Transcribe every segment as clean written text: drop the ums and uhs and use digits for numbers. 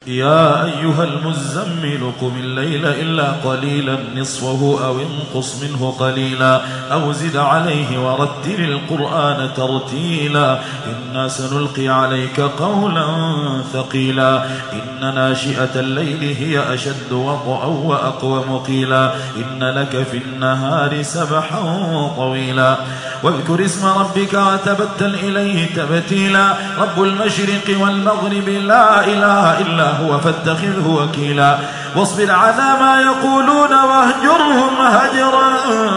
يا أيها المزمل قم الليل إلا قليلا نصفه أو انقص منه قليلا أو زد عليه ورتل القرآن ترتيلا إنا سنلقي عليك قولا ثقيلا إن ناشئة الليل هي أشد وطئا وأقوم قيلا إن لك في النهار سبحا طويلا واذكر اسم ربك وتبتل إليه تبتيلا رب المشرق والمغرب لا إله إلا هو فاتخذه وكيلا واصبر على ما يقولون واهجرهم هجرا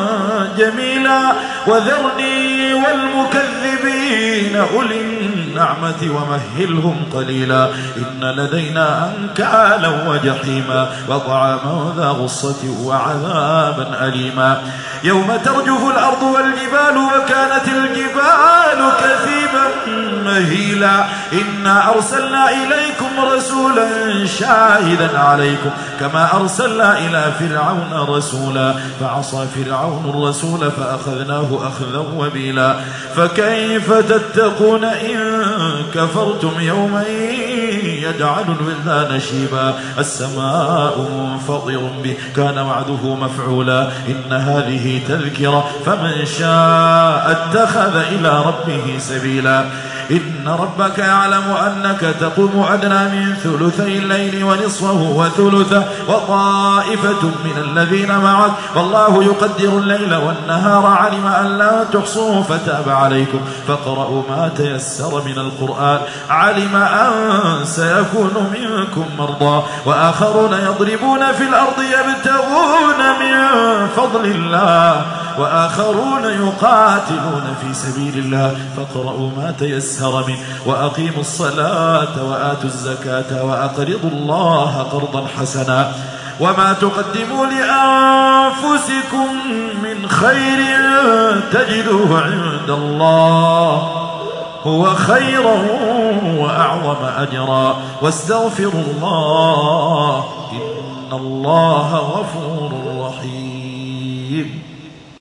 جميلا وذرني والمكذبين أولي النعمة ومهلهم قليلا إن لدينا أنكالا وجحيما وطعاما ذا غصة وعذابا أليما يوم ترجف الأرض والجبال وكانت الجبال كثيبا مهيلا إنا أرسلنا إليكم رسولا شاهدا عليكم كما أرسلنا إلى فرعون رسولا فعصى فرعون الرسول فأخذناه أخذا وبيلا فكيف تتقون إن كفرتم يوما يجعل الولدان شيبا السماء منفطر به كان وعده مفعولا إن هذه تذكرة فمن شاء اتخذ إلى ربه سبيلا إن ربك يعلم أنك تقوم أدنى من ثلثي الليل ونصفه وثلثه وطائفة من الذين معك والله يقدر الليل والنهار علم أن لا تحصوه فتاب عليكم فاقرؤوا ما تيسر من القرآن علم أن سيكون منكم مرضى وآخرون يضربون في الأرض يبتغون من فضل الله وآخرون يقاتلون في سبيل الله فاقرؤوا ما تيسر منه وأقيموا الصلاة وآتوا الزكاة وأقرضوا الله قرضا حسنا وما تقدموا لأنفسكم من خير تجدوه عند الله هو خيرا وأعظم أجرا واستغفروا الله